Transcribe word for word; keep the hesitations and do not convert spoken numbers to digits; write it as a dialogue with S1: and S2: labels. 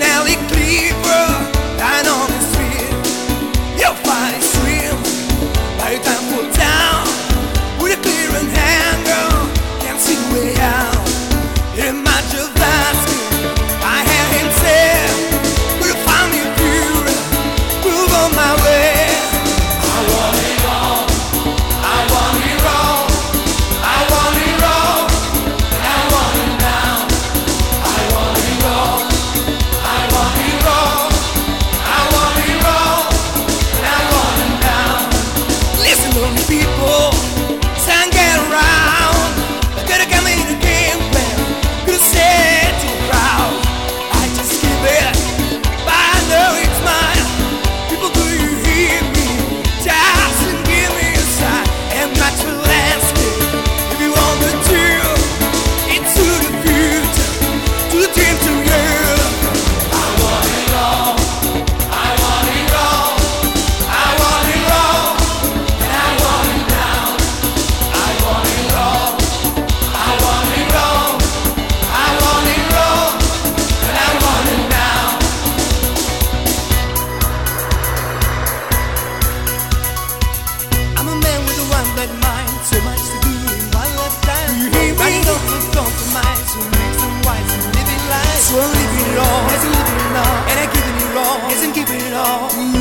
S1: alley cleaver, lying on the street. Your fight swim, by the time put down, with a clearing hand, girl, can't see the way out. In my Javasky, I had him said, we'll find me pure, move on my way. I want it all, I want it all, I want it all, and I want it now. I want it all, I want it all, I want it all, and I want it now. Listen to me, people, stand get around. I gotta come in the game plan, could say too proud. I just give it, but I know it's mine. People, do you hear me? Just give me a sign and not your landscape. If you want the truth, it's to the future, to the dream, to you. I want it all, I want it all, I want it all, and I want it now. I want it all, I want it all, I want it all, and I want it now. I'm a man with a one-bad mind, so much to do in one lifetime. Do you hear me? Running off with compromise, so make some wise and living life. So I'm living it all, as I'm living it all, and I'm giving it all, as I'm giving it all.